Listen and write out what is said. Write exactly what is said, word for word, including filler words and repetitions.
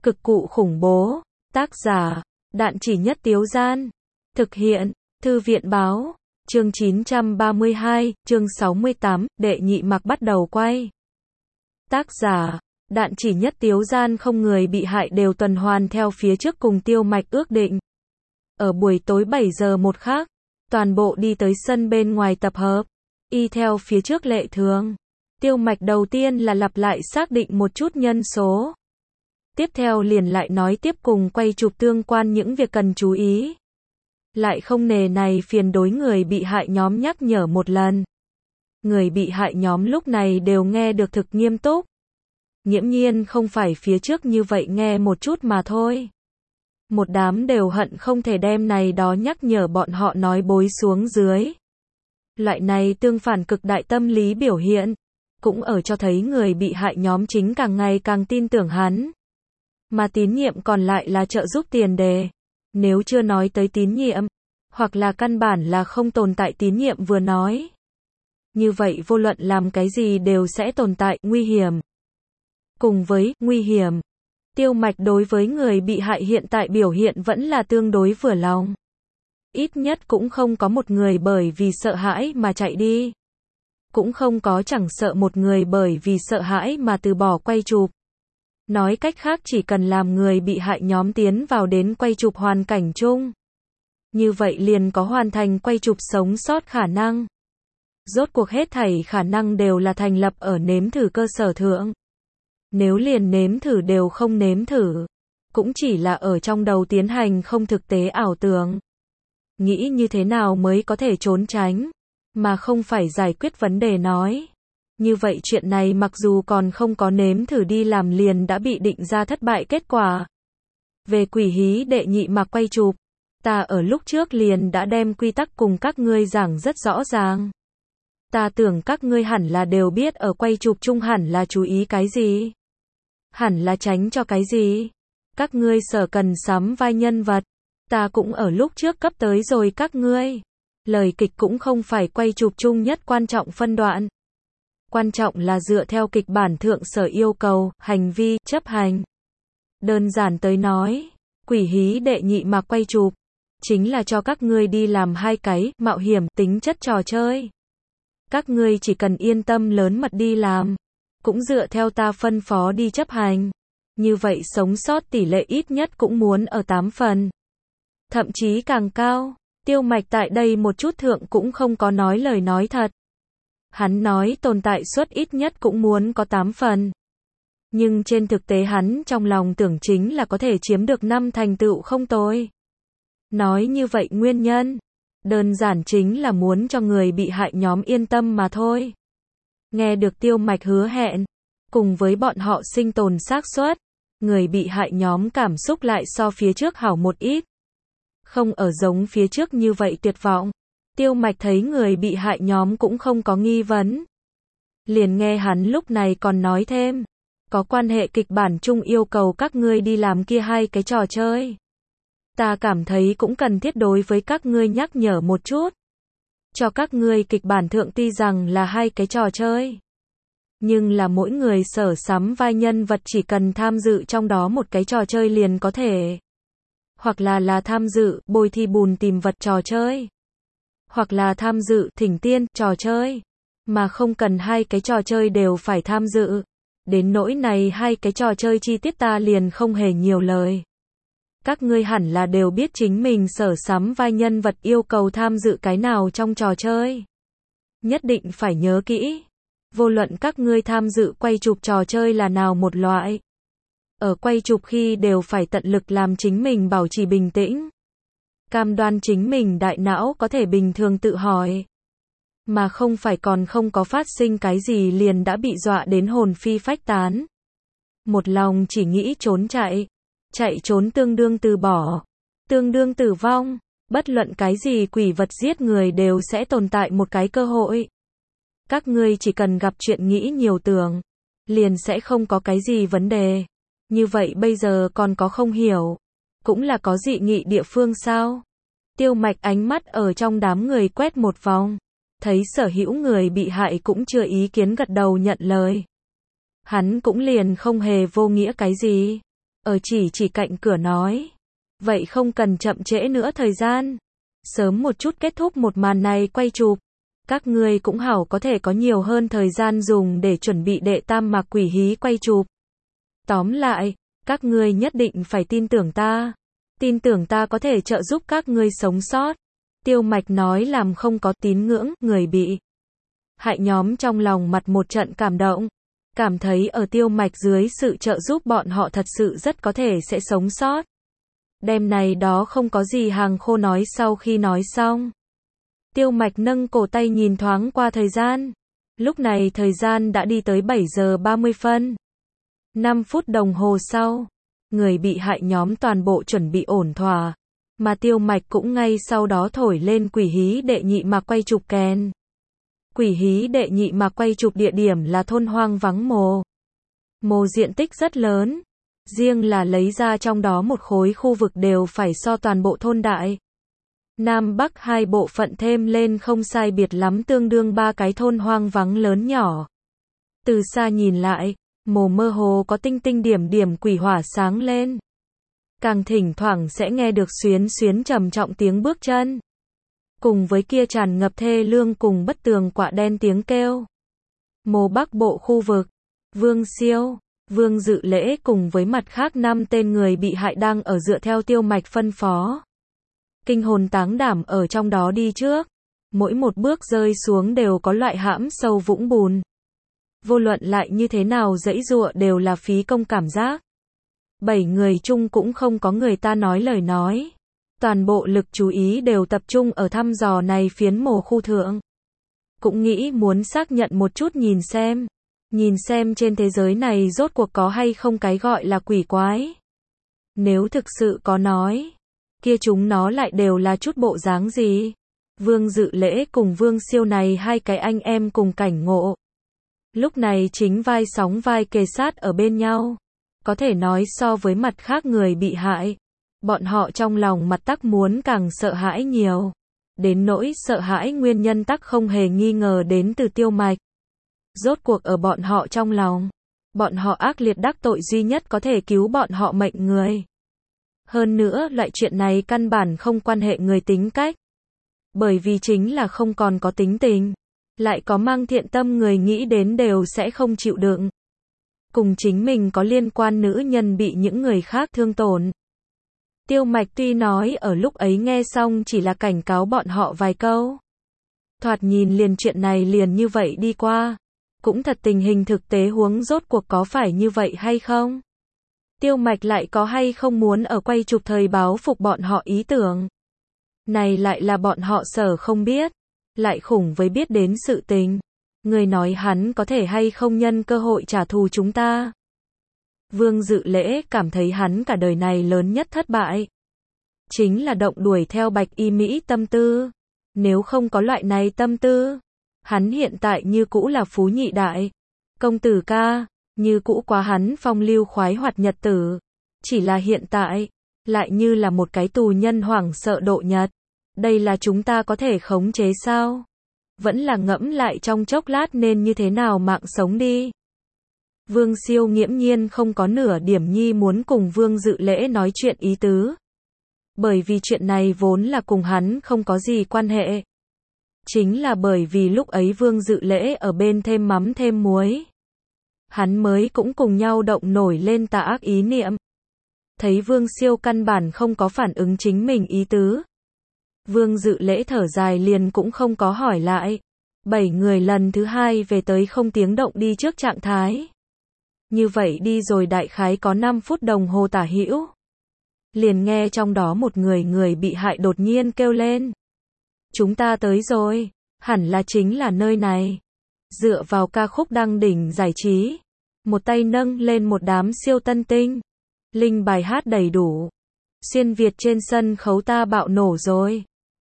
Cực cụ khủng bố. Tác giả, Đạn Chỉ Nhất Tiếu Gian. Thực hiện, Thư viện báo. Chương chín trăm ba mươi hai, chương sáu mươi tám, đệ nhị mặc bắt đầu quay. Tác giả, Đạn Chỉ Nhất Tiếu Gian. Không người bị hại đều tuần hoàn theo phía trước cùng Tiêu Mạch ước định. Ở buổi tối bảy giờ một khắc, toàn bộ đi tới sân bên ngoài tập hợp. Y theo phía trước lệ thường. Tiêu Mạch đầu tiên là lặp lại xác định một chút nhân số. Tiếp theo liền lại nói tiếp cùng quay chụp tương quan những việc cần chú ý. Lại không nề này phiền đối người bị hại nhóm nhắc nhở một lần. Người bị hại nhóm lúc này đều nghe được thực nghiêm túc. Nghiễm nhiên không phải phía trước như vậy nghe một chút mà thôi. Một đám đều hận không thể đem này đó nhắc nhở bọn họ nói bối xuống dưới. Loại này tương phản cực đại tâm lý biểu hiện, cũng ở cho thấy người bị hại nhóm chính càng ngày càng tin tưởng hắn. Mà tín nhiệm còn lại là trợ giúp tiền đề. Nếu chưa nói tới tín nhiệm, hoặc là căn bản là không tồn tại tín nhiệm vừa nói. Như vậy vô luận làm cái gì đều sẽ tồn tại nguy hiểm. Cùng với nguy hiểm, Tiêu Mạch đối với người bị hại hiện tại biểu hiện vẫn là tương đối vừa lòng. Ít nhất cũng không có một người bởi vì sợ hãi mà chạy đi. Cũng không có chẳng sợ một người bởi vì sợ hãi mà từ bỏ quay chụp. Nói cách khác chỉ cần làm người bị hại nhóm tiến vào đến quay chụp hoàn cảnh chung. Như vậy liền có hoàn thành quay chụp sống sót khả năng. Rốt cuộc hết thảy khả năng đều là thành lập ở nếm thử cơ sở thượng. Nếu liền nếm thử đều không nếm thử, cũng chỉ là ở trong đầu tiến hành không thực tế ảo tưởng. Nghĩ như thế nào mới có thể trốn tránh, mà không phải giải quyết vấn đề nói. Như vậy chuyện này mặc dù còn không có nếm thử đi làm liền đã bị định ra thất bại kết quả. Về quỷ hí đệ nhị mặc quay chụp, ta ở lúc trước liền đã đem quy tắc cùng các ngươi giảng rất rõ ràng. Ta tưởng các ngươi hẳn là đều biết ở quay chụp chung hẳn là chú ý cái gì. Hẳn là tránh cho cái gì. Các ngươi sở cần sắm vai nhân vật. Ta cũng ở lúc trước cấp tới rồi các ngươi. Lời kịch cũng không phải quay chụp chung nhất quan trọng phân đoạn. Quan trọng là dựa theo kịch bản thượng sở yêu cầu, hành vi, chấp hành. Đơn giản tới nói, quỷ hí đệ nhị mà quay chụp, chính là cho các ngươi đi làm hai cái, mạo hiểm, tính chất trò chơi. Các ngươi chỉ cần yên tâm lớn mật đi làm, cũng dựa theo ta phân phó đi chấp hành. Như vậy sống sót tỷ lệ ít nhất cũng muốn ở tám phần. Thậm chí càng cao, Tiêu Mạch tại đây một chút thượng cũng không có nói lời nói thật. Hắn nói tồn tại suất ít nhất cũng muốn có tám phần. Nhưng trên thực tế hắn trong lòng tưởng chính là có thể chiếm được năm thành tựu không tồi. Nói như vậy nguyên nhân, đơn giản chính là muốn cho người bị hại nhóm yên tâm mà thôi. Nghe được Tiêu Mạch hứa hẹn, cùng với bọn họ sinh tồn xác suất, người bị hại nhóm cảm xúc lại so phía trước hảo một ít. Không ở giống phía trước như vậy tuyệt vọng. Tiêu Mạch thấy người bị hại nhóm cũng không có nghi vấn. Liền nghe hắn lúc này còn nói thêm, có quan hệ kịch bản chung yêu cầu các ngươi đi làm kia hai cái trò chơi. Ta cảm thấy cũng cần thiết đối với các ngươi nhắc nhở một chút. Cho các ngươi kịch bản thượng tuy rằng là hai cái trò chơi, nhưng là mỗi người sở sắm vai nhân vật chỉ cần tham dự trong đó một cái trò chơi liền có thể. Hoặc là là tham dự bồi thi bùn tìm vật trò chơi. Hoặc là tham dự thỉnh tiên trò chơi. Mà không cần hai cái trò chơi đều phải tham dự. Đến nỗi này hai cái trò chơi chi tiết ta liền không hề nhiều lời. Các ngươi hẳn là đều biết chính mình sở sắm vai nhân vật yêu cầu tham dự cái nào trong trò chơi. Nhất định phải nhớ kỹ. Vô luận các ngươi tham dự quay chụp trò chơi là nào một loại. Ở quay chụp khi đều phải tận lực làm chính mình bảo trì bình tĩnh. Cam đoan chính mình đại não có thể bình thường tự hỏi. Mà không phải còn không có phát sinh cái gì liền đã bị dọa đến hồn phi phách tán. Một lòng chỉ nghĩ trốn chạy. Chạy trốn tương đương từ bỏ. Tương đương tử vong. Bất luận cái gì quỷ vật giết người đều sẽ tồn tại một cái cơ hội. Các ngươi chỉ cần gặp chuyện nghĩ nhiều tưởng. Liền sẽ không có cái gì vấn đề. Như vậy bây giờ còn có không hiểu. Cũng là có dị nghị địa phương sao? Tiêu Mạch ánh mắt ở trong đám người quét một vòng. Thấy sở hữu người bị hại cũng chưa ý kiến gật đầu nhận lời. Hắn cũng liền không hề vô nghĩa cái gì. ở chỉ chỉ cạnh cửa nói. Vậy không cần chậm trễ nữa thời gian. Sớm một chút kết thúc một màn này quay chụp. Các ngươi cũng hảo có thể có nhiều hơn thời gian dùng để chuẩn bị đệ tam mạc quỷ hí quay chụp. Tóm lại, các ngươi nhất định phải tin tưởng ta. Tin tưởng ta có thể trợ giúp các ngươi sống sót. Tiêu Mạch nói làm không có tín ngưỡng, người bị hại nhóm trong lòng mặt một trận cảm động. Cảm thấy ở Tiêu Mạch dưới sự trợ giúp bọn họ thật sự rất có thể sẽ sống sót. Đêm này đó không có gì hàng khô nói sau khi nói xong. Tiêu Mạch nâng cổ tay nhìn thoáng qua thời gian. Lúc này thời gian đã đi tới bảy giờ ba mươi phân. năm phút đồng hồ sau, người bị hại nhóm toàn bộ chuẩn bị ổn thỏa. Mà Tiêu Mạch cũng ngay sau đó thổi lên quỷ hí đệ nhị mạc quay chụp kèn. Quỷ hí đệ nhị mạc quay chụp địa điểm là thôn hoang vắng mồ. Mồ diện tích rất lớn. Riêng là lấy ra trong đó một khối khu vực đều phải so toàn bộ thôn đại. Nam Bắc hai bộ phận thêm lên không sai biệt lắm tương đương ba cái thôn hoang vắng lớn nhỏ. Từ xa nhìn lại, mồ mơ hồ có tinh tinh điểm điểm quỷ hỏa sáng lên. Càng thỉnh thoảng sẽ nghe được xuyến xuyến trầm trọng tiếng bước chân. Cùng với kia tràn ngập thê lương cùng bất tường quạ đen tiếng kêu. Mồ Bắc bộ khu vực, Vương Siêu, Vương Dự Lễ cùng với mặt khác năm tên người bị hại đang ở dựa theo Tiêu Mạch phân phó. Kinh hồn táng đảm ở trong đó đi trước. Mỗi một bước rơi xuống đều có loại hãm sâu vũng bùn. Vô luận lại như thế nào dãy dụa đều là phí công cảm giác. Bảy người chung cũng không có người ta nói lời nói. Toàn bộ lực chú ý đều tập trung ở thăm dò này phiến mồ khu thượng. Cũng nghĩ muốn xác nhận một chút nhìn xem. Nhìn xem trên thế giới này rốt cuộc có hay không cái gọi là quỷ quái. Nếu thực sự có nói, kia chúng nó lại đều là chút bộ dáng gì. Vương Dự Lễ cùng Vương Siêu này hai cái anh em cùng cảnh ngộ. Lúc này chính vai sóng vai kề sát ở bên nhau. Có thể nói so với mặt khác người bị hại. Bọn họ trong lòng mặt tắc muốn càng sợ hãi nhiều. Đến nỗi sợ hãi nguyên nhân tắc không hề nghi ngờ đến từ Tiêu Mạch. Rốt cuộc ở bọn họ trong lòng. Bọn họ ác liệt đắc tội duy nhất có thể cứu bọn họ mệnh người. Hơn nữa loại chuyện này căn bản không quan hệ người tính cách. Bởi vì chính là không còn có tính tình. Lại có mang thiện tâm người nghĩ đến đều sẽ không chịu đựng. Cùng chính mình có liên quan nữ nhân bị những người khác thương tổn. Tiêu Mạch tuy nói ở lúc ấy nghe xong chỉ là cảnh cáo bọn họ vài câu. Thoạt nhìn liền chuyện này liền như vậy đi qua. Cũng thật tình hình thực tế huống rốt cuộc có phải như vậy hay không? Tiêu Mạch lại có hay không muốn ở quay chụp thời báo phục bọn họ ý tưởng? Này lại là bọn họ sở không biết. Lại khủng với biết đến sự tình. Người nói hắn có thể hay không nhân cơ hội trả thù chúng ta. Vương Dự Lễ cảm thấy hắn cả đời này lớn nhất thất bại. Chính là động đuổi theo Bạch Y Mỹ tâm tư. Nếu không có loại này tâm tư, hắn hiện tại như cũ là phú nhị đại. Công tử ca, như cũ quá hắn phong lưu khoái hoạt nhật tử. Chỉ là hiện tại, lại như là một cái tù nhân hoảng sợ độ nhật. Đây là chúng ta có thể khống chế sao? Vẫn là ngẫm lại trong chốc lát nên như thế nào mạng sống đi. Vương Siêu nghiễm nhiên không có nửa điểm nhi muốn cùng Vương Dự Lễ nói chuyện ý tứ. Bởi vì chuyện này vốn là cùng hắn không có gì quan hệ. Chính là bởi vì lúc ấy Vương Dự Lễ ở bên thêm mắm thêm muối. Hắn mới cũng cùng nhau động nổi lên tà ác ý niệm. Thấy Vương Siêu căn bản không có phản ứng chính mình ý tứ. Vương Dự Lễ thở dài liền cũng không có hỏi lại. Bảy người lần thứ hai về tới không tiếng động đi trước trạng thái. Như vậy đi rồi đại khái có năm phút đồng hồ tả hữu. Liền nghe trong đó một người người bị hại đột nhiên kêu lên. Chúng ta tới rồi, hẳn là chính là nơi này. Dựa vào ca khúc đăng đỉnh giải trí. Một tay nâng lên một đám siêu tân tinh. Linh bài hát đầy đủ. Xuyên Việt trên sân khấu ta bạo nổ rồi.